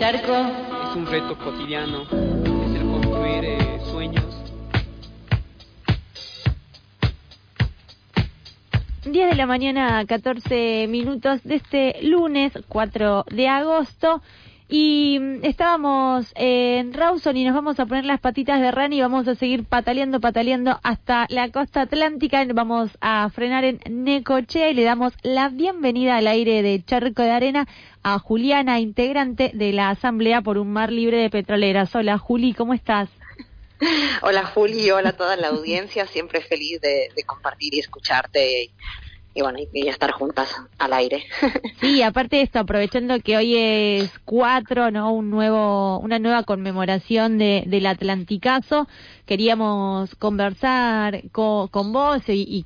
charco. Es un reto cotidiano, es el construir sueños. 10 de la mañana, 14 minutos de este lunes 4 de agosto. Y estábamos en Rawson y nos vamos a poner las patitas de rana y vamos a seguir pataleando hasta la costa atlántica. Vamos a frenar en Necochea y le damos la bienvenida al aire de Charco de Arena a Juliana, integrante de la Asamblea por un Mar Libre de Petroleras. Hola Juli, ¿cómo estás? Hola Juli, hola a toda la audiencia, siempre feliz de compartir y escucharte y bueno, y estar juntas al aire. Sí, aparte de esto, aprovechando que hoy es 4, ¿no? Una nueva conmemoración del Atlanticazo, queríamos conversar con vos y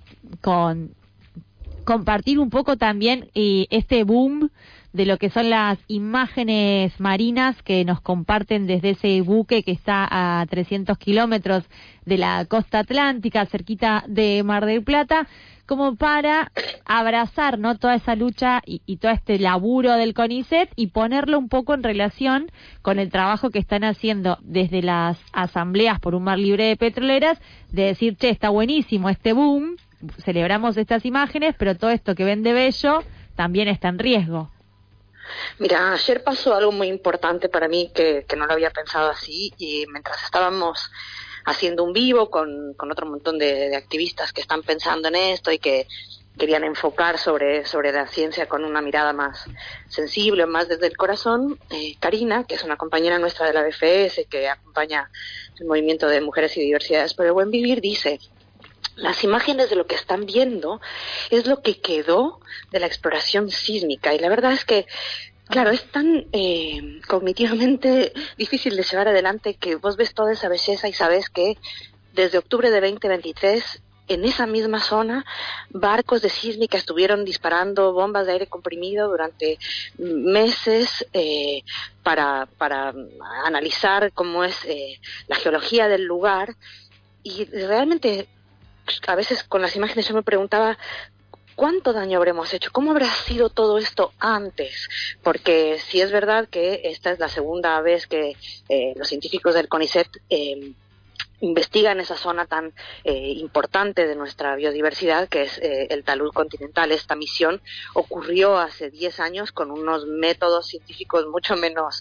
compartir un poco también este boom de lo que son las imágenes marinas que nos comparten desde ese buque que está a 300 kilómetros de la costa atlántica, cerquita de Mar del Plata, como para abrazar, ¿no?, toda esa lucha y todo este laburo del CONICET y ponerlo un poco en relación con el trabajo que están haciendo desde las asambleas por un mar libre de petroleras, de decir, che, está buenísimo este boom, celebramos estas imágenes, pero todo esto que vende bello también está en riesgo. Mira, ayer pasó algo muy importante para mí que no lo había pensado así, y mientras estábamos haciendo un vivo con otro montón de activistas que están pensando en esto y que querían enfocar sobre la ciencia con una mirada más sensible, más desde el corazón, Karina, que es una compañera nuestra de la BFS, que acompaña el movimiento de mujeres y diversidades por el buen vivir, dice: las imágenes de lo que están viendo es lo que quedó de la exploración sísmica, y la verdad es que claro, es tan cognitivamente difícil de llevar adelante que vos ves toda esa belleza y sabes que desde octubre de 2023 en esa misma zona barcos de sísmica estuvieron disparando bombas de aire comprimido durante meses para analizar cómo es la geología del lugar, y realmente a veces con las imágenes yo me preguntaba ¿cuánto daño habremos hecho? ¿Cómo habrá sido todo esto antes? Porque si es verdad que esta es la segunda vez que los científicos del CONICET investigan esa zona tan importante de nuestra biodiversidad, que es el talud continental. Esta misión ocurrió hace 10 años con unos métodos científicos mucho menos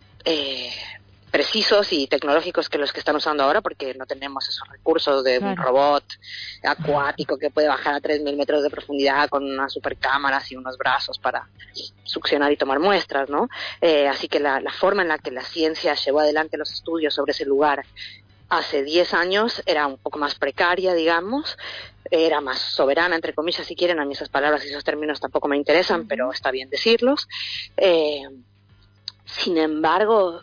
precisos y tecnológicos que los que están usando ahora, porque no tenemos esos recursos de un robot acuático que puede bajar a 3.000 metros de profundidad con unas supercámaras y unos brazos para succionar y tomar muestras, ¿no? Así que la forma en la que la ciencia llevó adelante los estudios sobre ese lugar hace 10 años era un poco más precaria, digamos, era más soberana, entre comillas, si quieren. A mí esas palabras y esos términos tampoco me interesan, pero está bien decirlos. Sin embargo,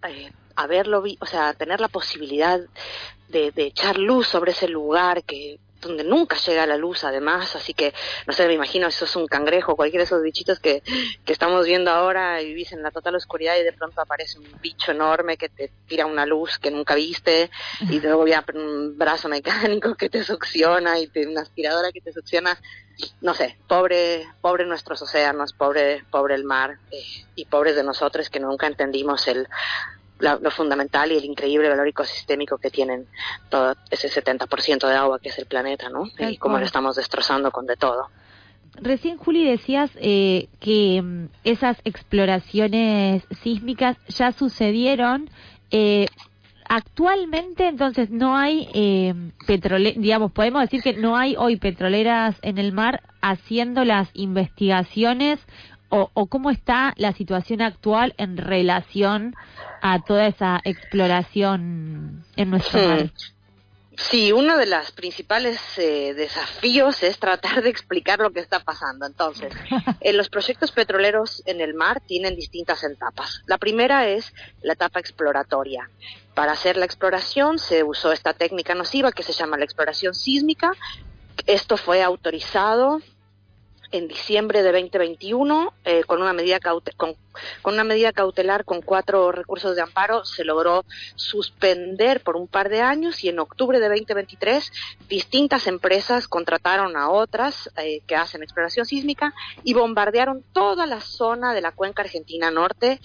tener la posibilidad de echar luz sobre ese lugar donde nunca llega la luz, además, así que, no sé, me imagino, si sos un cangrejo, cualquiera de esos bichitos que estamos viendo ahora, y vivís en la total oscuridad y de pronto aparece un bicho enorme que te tira una luz que nunca viste, y luego viene un brazo mecánico que te succiona y una aspiradora que te succiona. No sé, pobre nuestros océanos, pobre el mar, y pobres de nosotros que nunca entendimos lo fundamental y el increíble valor ecosistémico que tienen todo ese 70% de agua que es el planeta, ¿no? Y cómo lo estamos destrozando con de todo. Recién, Juli, decías que esas exploraciones sísmicas ya sucedieron. Actualmente, entonces, no hay digamos, podemos decir que no hay hoy petroleras en el mar haciendo las investigaciones, o cómo está la situación actual en relación a toda esa exploración en nuestro mar. Sí, uno de los principales desafíos es tratar de explicar lo que está pasando. Entonces, los proyectos petroleros en el mar tienen distintas etapas. La primera es la etapa exploratoria. Para hacer la exploración se usó esta técnica nociva que se llama la exploración sísmica. Esto fue autorizado en diciembre de 2021, con una medida cautelar con 4 recursos de amparo, se logró suspender por un par de años, y en octubre de 2023 distintas empresas contrataron a otras que hacen exploración sísmica y bombardearon toda la zona de la cuenca argentina norte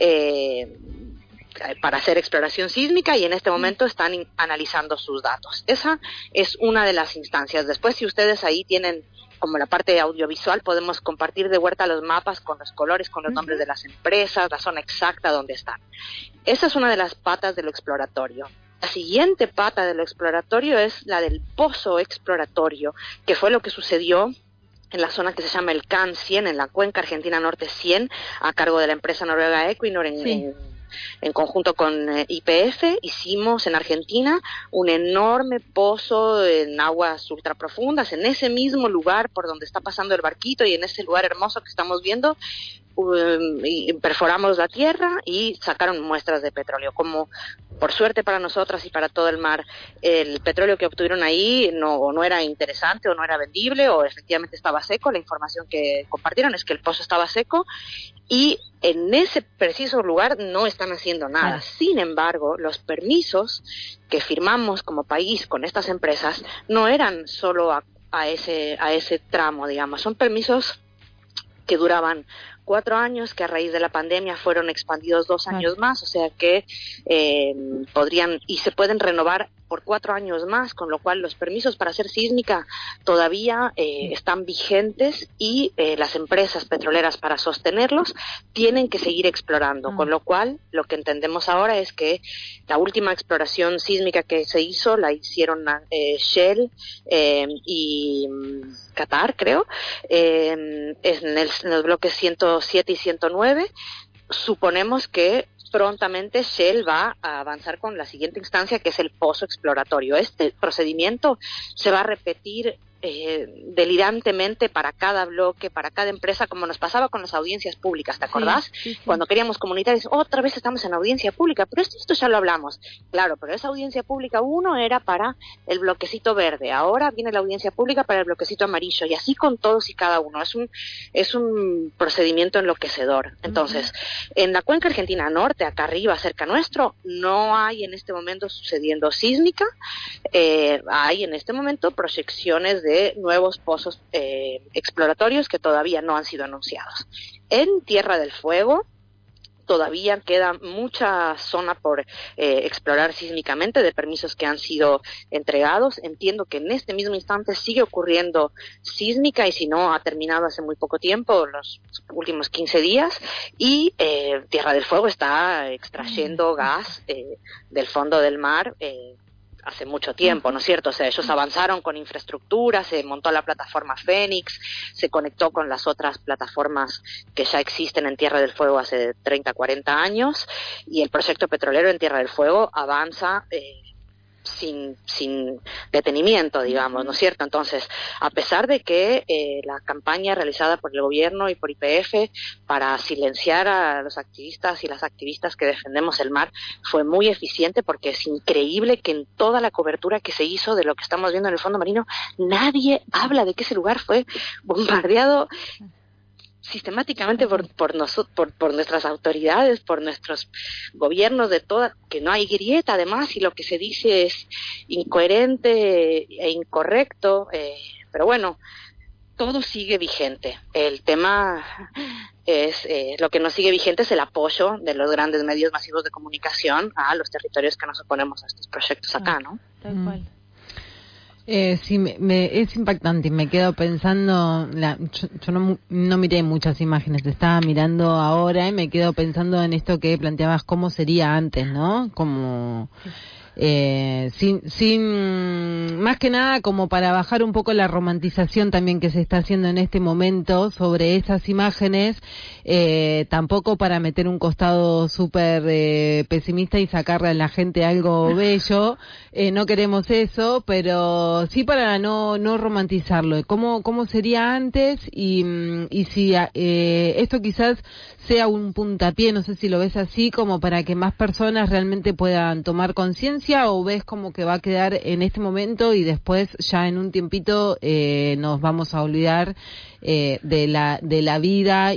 para hacer exploración sísmica, y en este momento están analizando sus datos. Esa es una de las instancias. Después, si ustedes ahí tienen como la parte audiovisual, podemos compartir de vuelta los mapas con los colores, con los nombres de las empresas, la zona exacta donde están. Esa es una de las patas de lo exploratorio. La siguiente pata de lo exploratorio es la del pozo exploratorio, que fue lo que sucedió en la zona que se llama el CAN 100, en la cuenca argentina norte 100, a cargo de la empresa noruega Equinor en conjunto con YPF. Hicimos en Argentina un enorme pozo en aguas ultraprofundas, en ese mismo lugar por donde está pasando el barquito y en ese lugar hermoso que estamos viendo. Y perforamos la tierra y sacaron muestras de petróleo. Como por suerte para nosotras y para todo el mar, el petróleo que obtuvieron ahí no era interesante o no era vendible o efectivamente estaba seco, la información que compartieron es que el pozo estaba seco y en ese preciso lugar no están haciendo nada. Sin embargo, los permisos que firmamos como país con estas empresas no eran solo a ese tramo, digamos, son permisos que duraban 4 años, que a raíz de la pandemia fueron expandidos 2 años más, o sea que podrían y se pueden renovar por 4 años más, con lo cual los permisos para hacer sísmica todavía están vigentes y las empresas petroleras para sostenerlos tienen que seguir explorando, con lo cual lo que entendemos ahora es que la última exploración sísmica que se hizo la hicieron Shell y Qatar, creo, en los bloques 107 y 109. Suponemos que prontamente Shell va a avanzar con la siguiente instancia, que es el pozo exploratorio. Este procedimiento se va a repetir delirantemente para cada bloque, para cada empresa, como nos pasaba con las audiencias públicas, ¿te acordás? Sí. Cuando queríamos comunitarios, otra vez estamos en audiencia pública, pero esto ya lo hablamos. Claro, pero esa audiencia pública 1 era para el bloquecito verde, ahora viene la audiencia pública para el bloquecito amarillo, y así con todos y cada uno. Es un procedimiento enloquecedor. Entonces, en la cuenca argentina norte, acá arriba, cerca nuestro, no hay en este momento sucediendo sísmica, hay en este momento proyecciones de nuevos pozos exploratorios que todavía no han sido anunciados. En Tierra del Fuego todavía queda mucha zona por explorar sísmicamente de permisos que han sido entregados. Entiendo que en este mismo instante sigue ocurriendo sísmica y si no ha terminado hace muy poco tiempo, los últimos 15 días, y Tierra del Fuego está extrayendo gas del fondo del mar hace mucho tiempo, ¿no es cierto? O sea, ellos avanzaron con infraestructura, se montó la plataforma Fénix, se conectó con las otras plataformas que ya existen en Tierra del Fuego hace 30, 40 años, y el proyecto petrolero en Tierra del Fuego avanza sin detenimiento, digamos, ¿no es cierto? Entonces, a pesar de que la campaña realizada por el gobierno y por YPF para silenciar a los activistas y las activistas que defendemos el mar fue muy eficiente, porque es increíble que en toda la cobertura que se hizo de lo que estamos viendo en el fondo marino, nadie habla de que ese lugar fue bombardeado sistemáticamente por nuestras autoridades, por nuestros gobiernos de toda, que no hay grieta además, y lo que se dice es incoherente e incorrecto, pero bueno, todo sigue vigente. El tema es, lo que no sigue vigente es el apoyo de los grandes medios masivos de comunicación a los territorios que nos oponemos a estos proyectos acá, ¿no? Tal cual. Sí, es impactante y me quedo pensando, yo no miré muchas imágenes, te estaba mirando ahora y me quedo pensando en esto que planteabas, cómo sería antes, ¿no? Como sin más que nada como para bajar un poco la romantización también que se está haciendo en este momento sobre esas imágenes, tampoco para meter un costado súper pesimista y sacarle a la gente algo bello, no queremos eso, pero sí para no romantizarlo, cómo sería antes y si esto quizás sea un puntapié, no sé si lo ves así, como para que más personas realmente puedan tomar conciencia tendencia o ves como que va a quedar en este momento y después ya en un tiempito nos vamos a olvidar de la vida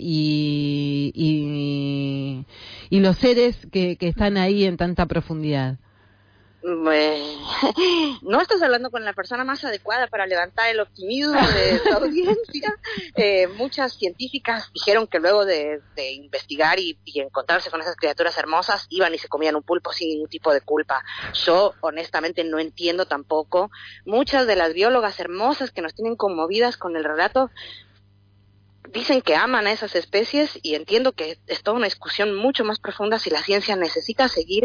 y los seres que están ahí en tanta profundidad? No estás hablando con la persona más adecuada para levantar el optimismo de tu audiencia. Muchas científicas dijeron que luego de investigar y encontrarse con esas criaturas hermosas, iban y se comían un pulpo sin ningún tipo de culpa. Yo honestamente no entiendo tampoco. Muchas de las biólogas hermosas que nos tienen conmovidas con el relato dicen que aman a esas especies, y entiendo que es toda una discusión mucho más profunda si la ciencia necesita seguir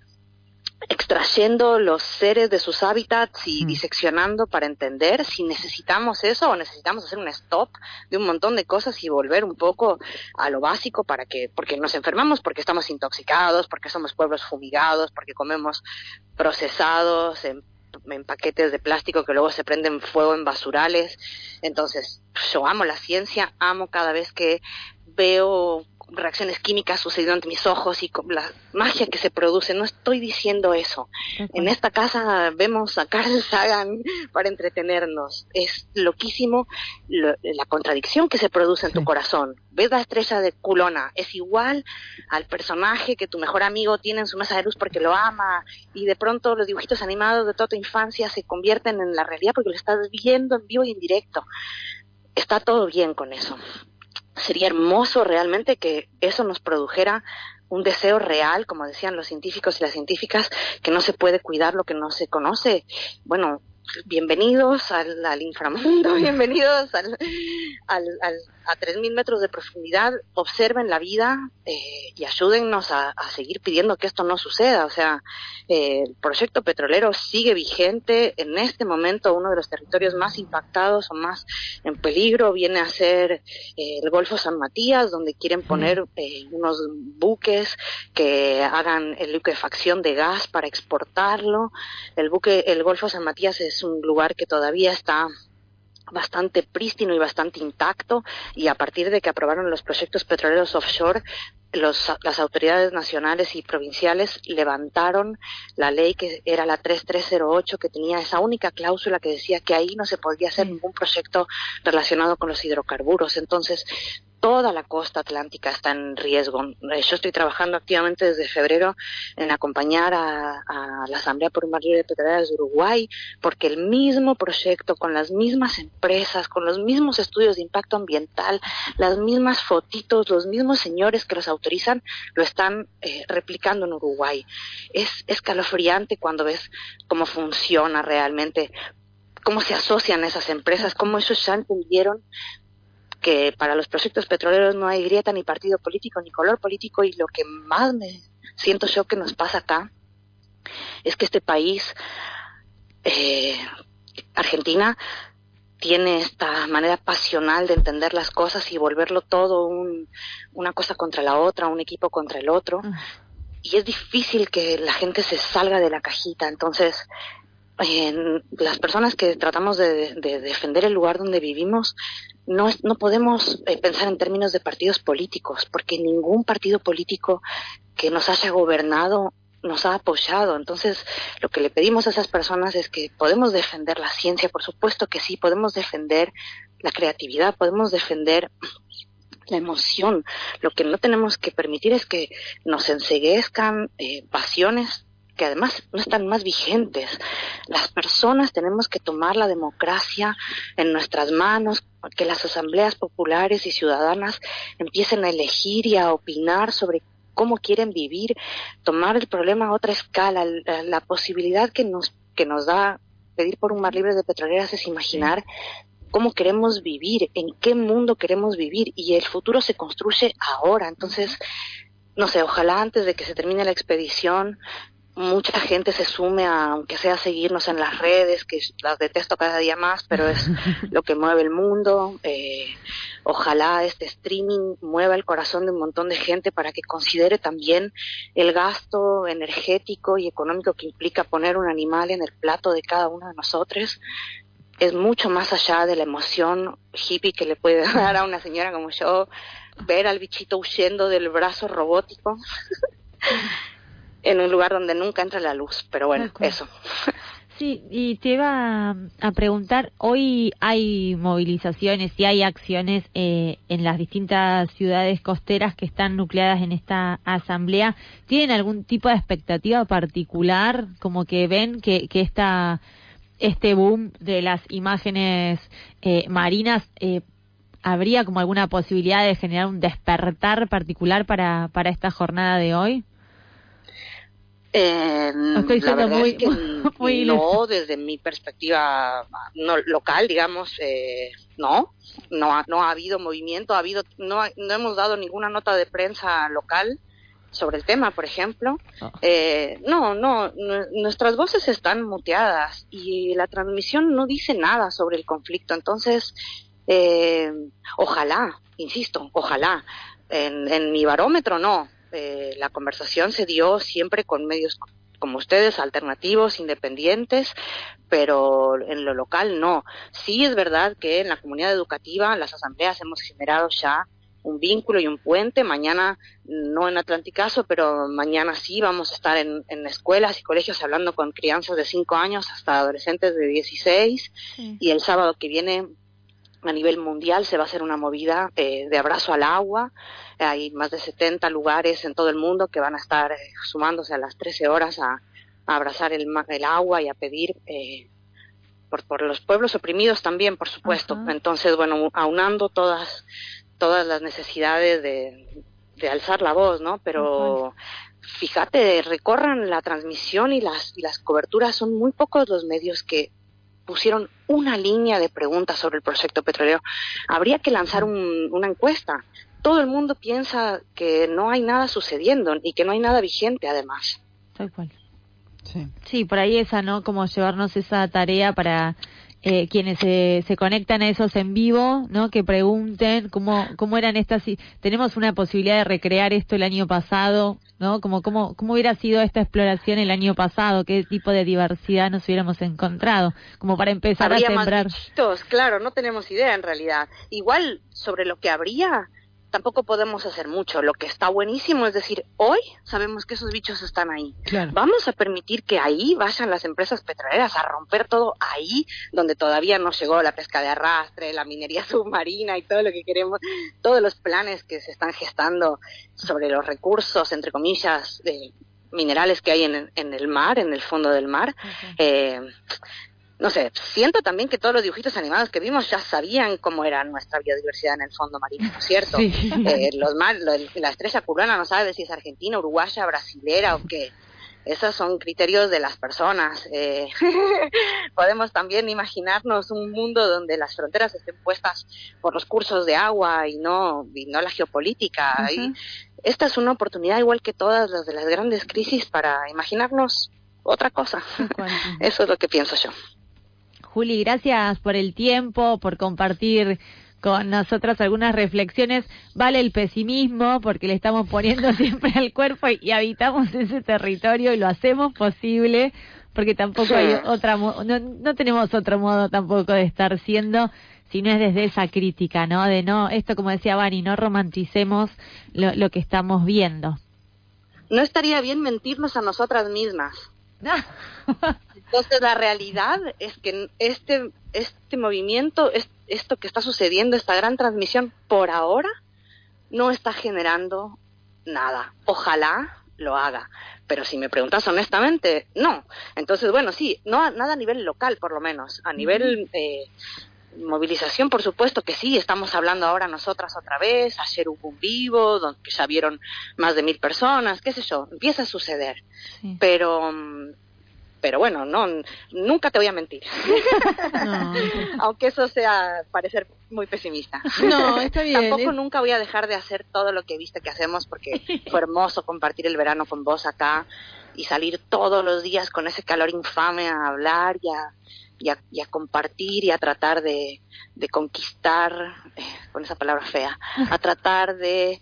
extrayendo los seres de sus hábitats y diseccionando para entender si necesitamos eso o necesitamos hacer un stop de un montón de cosas y volver un poco a lo básico porque nos enfermamos, porque estamos intoxicados, porque somos pueblos fumigados, porque comemos procesados en paquetes de plástico que luego se prenden fuego en basurales. Entonces, yo amo la ciencia, amo cada vez que veo reacciones químicas sucediendo ante mis ojos y con la magia que se produce. No estoy diciendo eso. En esta casa vemos a Carl Sagan para entretenernos. Es loquísimo la contradicción que se produce en tu corazón. Ves la estrella de Culona, es igual al personaje que tu mejor amigo tiene en su mesa de luz porque lo ama, y de pronto los dibujitos animados de toda tu infancia se convierten en la realidad porque lo estás viendo en vivo y en directo. Está todo bien con eso. Sería hermoso realmente que eso nos produjera un deseo real, como decían los científicos y las científicas, que no se puede cuidar lo que no se conoce. Bueno, bienvenidos al inframundo, bienvenidos a 3.000 metros de profundidad. Observen la vida y ayúdennos a seguir pidiendo que esto no suceda. O sea, el proyecto petrolero sigue vigente. En este momento uno de los territorios más impactados o más en peligro viene a ser el Golfo San Matías, donde quieren poner unos buques que hagan liquefacción de gas para exportarlo. El Golfo San Matías es un lugar que todavía está bastante prístino y bastante intacto, y a partir de que aprobaron los proyectos petroleros offshore, las autoridades nacionales y provinciales levantaron la ley que era la 3308, que tenía esa única cláusula que decía que ahí no se podía hacer ningún proyecto relacionado con los hidrocarburos. Entonces, toda la costa atlántica está en riesgo. Yo estoy trabajando activamente desde febrero en acompañar a la Asamblea por un Mar Libre de Petroleras de Uruguay, porque el mismo proyecto, con las mismas empresas, con los mismos estudios de impacto ambiental, las mismas fotitos, los mismos señores que los autorizan, lo están replicando en Uruguay. Es escalofriante cuando ves cómo funciona realmente, cómo se asocian esas empresas, cómo ellos ya entendieron que para los proyectos petroleros no hay grieta, ni partido político, ni color político. Y lo que más me siento yo que nos pasa acá es que este país, Argentina, tiene esta manera pasional de entender las cosas y volverlo todo una cosa contra la otra, un equipo contra el otro, y es difícil que la gente se salga de la cajita. Entonces, las personas que tratamos de defender el lugar donde vivimos, no podemos pensar en términos de partidos políticos, porque ningún partido político que nos haya gobernado nos ha apoyado. Entonces, lo que le pedimos a esas personas es que podemos defender la ciencia, por supuesto que sí, podemos defender la creatividad, podemos defender la emoción. Lo que no tenemos que permitir es que nos enceguezcan pasiones que además no están más vigentes. Las personas tenemos que tomar la democracia en nuestras manos, que las asambleas populares y ciudadanas empiecen a elegir y a opinar sobre cómo quieren vivir, tomar el problema a otra escala. La posibilidad que nos da pedir por un mar libre de petroleras es imaginar cómo queremos vivir, en qué mundo queremos vivir, y el futuro se construye ahora. Entonces, no sé, ojalá antes de que se termine la expedición mucha gente se sume aunque sea a seguirnos en las redes, que las detesto cada día más, pero es lo que mueve el mundo. Ojalá este streaming mueva el corazón de un montón de gente para que considere también el gasto energético y económico que implica poner un animal en el plato de cada uno de nosotros. Es mucho más allá de la emoción hippie que le puede dar a una señora como yo ver al bichito huyendo del brazo robótico. en un lugar donde nunca entra la luz, pero bueno, eso. Sí, y te iba a preguntar, hoy hay movilizaciones y hay acciones en las distintas ciudades costeras que están nucleadas en esta asamblea. ¿Tienen algún tipo de expectativa particular, como que ven que este boom de las imágenes marinas habría como alguna posibilidad de generar un despertar particular para esta jornada de hoy? Estoy la verdad es que no, desde mi perspectiva no local, digamos, no ha habido movimiento, no hemos dado ninguna nota de prensa local sobre el tema, por ejemplo. Nuestras voces están muteadas y la transmisión no dice nada sobre el conflicto, entonces ojalá, insisto, ojalá, en mi barómetro no. La conversación se dio siempre con medios como ustedes, alternativos, independientes, pero en lo local no. Sí es verdad que en la comunidad educativa, las asambleas hemos generado ya un vínculo y un puente. Mañana, no en Atlanticazo, pero mañana sí vamos a estar en escuelas y colegios hablando con crianzas de 5 años hasta adolescentes de 16, y el sábado que viene a nivel mundial se va a hacer una movida de abrazo al agua. Hay más de 70 lugares en todo el mundo que van a estar sumándose a las 13 horas a abrazar el agua y a pedir por los pueblos oprimidos también, por supuesto. Uh-huh. Entonces, bueno, aunando todas las necesidades de alzar la voz, ¿no? Pero uh-huh. Fíjate, recorran la transmisión y las coberturas, son muy pocos los medios que pusieron una línea de preguntas sobre el proyecto petrolero. Habría que lanzar una encuesta. Todo el mundo piensa que no hay nada sucediendo y que no hay nada vigente, además. Tal cual. Sí, por ahí esa, ¿no? Como llevarnos esa tarea para quienes se conectan a esos en vivo, ¿no? Que pregunten cómo eran estas. Tenemos una posibilidad de recrear esto el año pasado, ¿no? Cómo hubiera sido esta exploración el año pasado, qué tipo de diversidad nos hubiéramos encontrado, como para empezar habría a sembrar. Más bichitos, claro, no tenemos idea en realidad. Igual sobre lo que habría tampoco podemos hacer mucho. Lo que está buenísimo es decir, hoy sabemos que esos bichos están ahí. Claro. Vamos a permitir que ahí vayan las empresas petroleras a romper todo ahí, donde todavía no llegó la pesca de arrastre, la minería submarina y todo lo que queremos, todos los planes que se están gestando sobre los recursos, entre comillas, minerales que hay en el mar, en el fondo del mar. Okay. No sé, siento también que todos los dibujitos animados que vimos ya sabían cómo era nuestra biodiversidad en el fondo marino, ¿no es cierto? Sí. La estrella cubana no sabe si es argentina, uruguaya, brasilera o qué. Esos son criterios de las personas. Podemos también imaginarnos un mundo donde las fronteras estén puestas por los cursos de agua y no la geopolítica. Uh-huh. Y esta es una oportunidad, igual que todas las de las grandes crisis, para imaginarnos otra cosa. Eso es lo que pienso yo. Juli, gracias por el tiempo, por compartir con nosotros algunas reflexiones. Vale el pesimismo porque le estamos poniendo siempre al cuerpo y habitamos ese territorio y lo hacemos posible porque tampoco hay no tenemos otro modo tampoco de estar siendo, si no es desde esa crítica, ¿no? De no, esto como decía Vani, no romanticemos lo que estamos viendo. No estaría bien mentirnos a nosotras mismas. Entonces la realidad es que este movimiento, esto que está sucediendo, esta gran transmisión, por ahora no está generando nada. Ojalá lo haga, pero si me preguntas honestamente, no. Entonces, bueno, sí, nada a nivel local, por lo menos. A nivel movilización, por supuesto que sí, estamos hablando ahora nosotras otra vez. Ayer hubo un vivo donde ya vieron más de 1,000 personas, qué sé yo, empieza a suceder. Sí. Pero bueno, nunca te voy a mentir. No. Aunque eso sea parecer muy pesimista. No, está bien. Tampoco nunca voy a dejar de hacer todo lo que viste que hacemos, porque fue hermoso compartir el verano con vos acá y salir todos los días con ese calor infame a hablar y a compartir y a tratar de conquistar, con esa palabra fea, a tratar de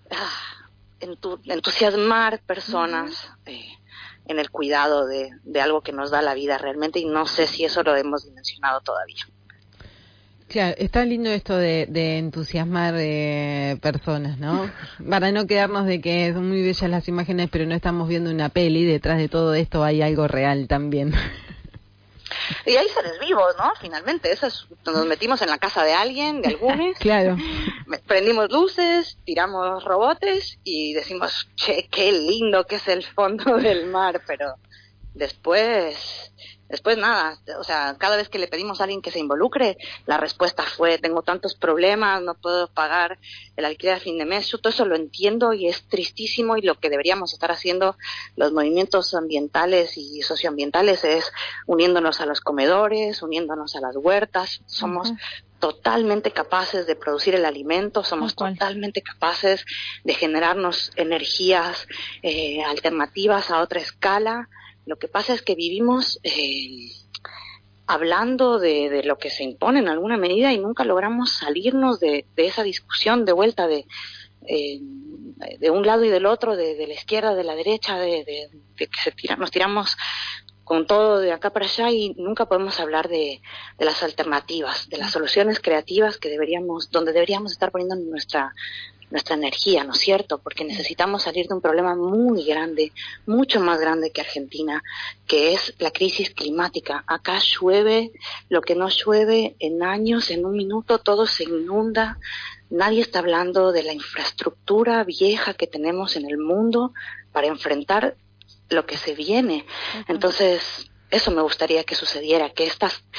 entusiasmar personas en el cuidado de algo que nos da la vida realmente, y no sé si eso lo hemos dimensionado todavía. Claro, está lindo esto de entusiasmar personas, ¿no? Para no quedarnos de que son muy bellas las imágenes, pero no estamos viendo una peli, detrás de todo esto hay algo real también. Y hay seres vivos, ¿no? Finalmente, eso es, nos metimos en la casa de alguien, de algunos. Claro. Prendimos luces, tiramos robotes y decimos, che, qué lindo que es el fondo del mar, pero después nada, o sea, cada vez que le pedimos a alguien que se involucre, la respuesta fue, tengo tantos problemas, no puedo pagar el alquiler a fin de mes. Yo todo eso lo entiendo y es tristísimo, y lo que deberíamos estar haciendo los movimientos ambientales y socioambientales es uniéndonos a los comedores, uniéndonos a las huertas. Somos totalmente capaces de producir el alimento, somos totalmente capaces de generarnos energías alternativas a otra escala. Lo que pasa es que vivimos hablando de lo que se impone en alguna medida y nunca logramos salirnos de esa discusión de vuelta de un lado y del otro, de la izquierda, de la derecha, de que nos tiramos con todo de acá para allá y nunca podemos hablar de las alternativas, de las soluciones creativas donde deberíamos estar poniendo nuestra energía, ¿no es cierto? Porque necesitamos salir de un problema muy grande, mucho más grande que Argentina, que es la crisis climática. Acá llueve lo que no llueve en años, en un minuto todo se inunda. Nadie está hablando de la infraestructura vieja que tenemos en el mundo para enfrentar lo que se viene. Entonces, eso me gustaría que sucediera, que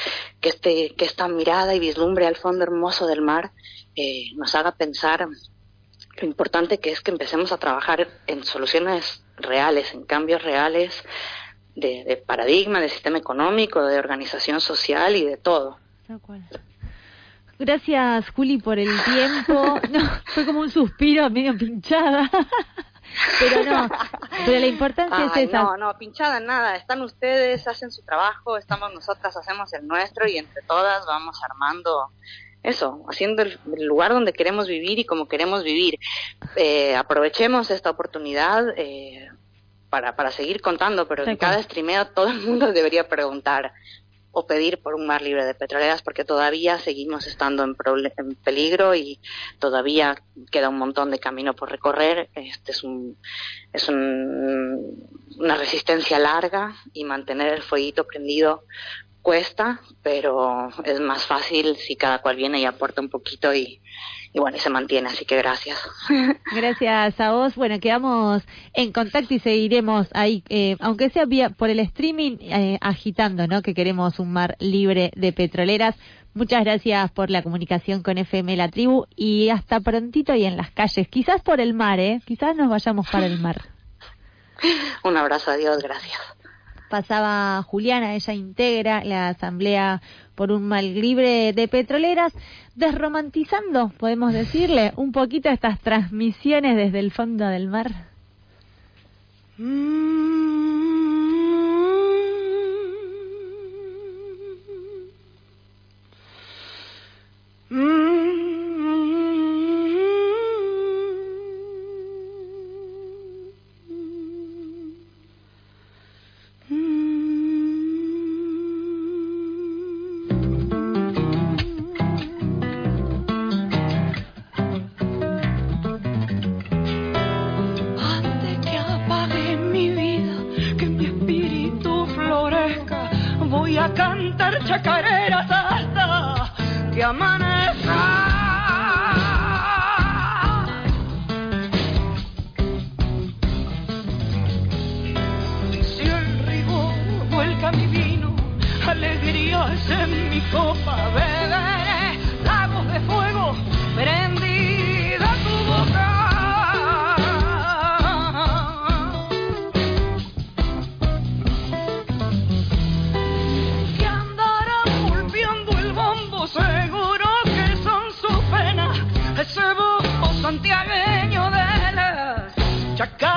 esta mirada y vislumbre al fondo hermoso del mar nos haga pensar lo importante que es que empecemos a trabajar en soluciones reales, en cambios reales de paradigma, de sistema económico, de organización social y de todo. Tal cual. Gracias, Juli, por el tiempo. No, fue como un suspiro medio pinchada. Pero la importancia es esa. No, pinchada en nada. Están ustedes, hacen su trabajo, estamos nosotras, hacemos el nuestro y entre todas vamos armando eso, haciendo el lugar donde queremos vivir y como queremos vivir. Aprovechemos esta oportunidad para seguir contando, pero en cada streameo todo el mundo debería preguntar o pedir por un mar libre de petroleras, porque todavía seguimos estando en peligro y todavía queda un montón de camino por recorrer. Es una resistencia larga y mantener el fueguito prendido cuesta, pero es más fácil si cada cual viene y aporta un poquito y bueno, y se mantiene, así que gracias. Gracias a vos. Bueno, quedamos en contacto y seguiremos ahí, aunque sea por el streaming, agitando, ¿no? Que queremos un mar libre de petroleras. Muchas gracias por la comunicación con FM La Tribu y hasta prontito y en las calles. Quizás por el mar, quizás nos vayamos para el mar. Un abrazo, adiós, gracias. Pasaba Juliana, ella integra la Asamblea por un Mar Libre de Petroleras, desromantizando, podemos decirle, un poquito estas transmisiones desde el fondo del mar. Voy a cantar chacareras hasta que amanezca. Si el rigor vuelca mi vino, alegrías en mi copa, beberé lagos de fuego, prendida tu boca. Seguro que son sus penas, ese bobo santiagueño de las chacas.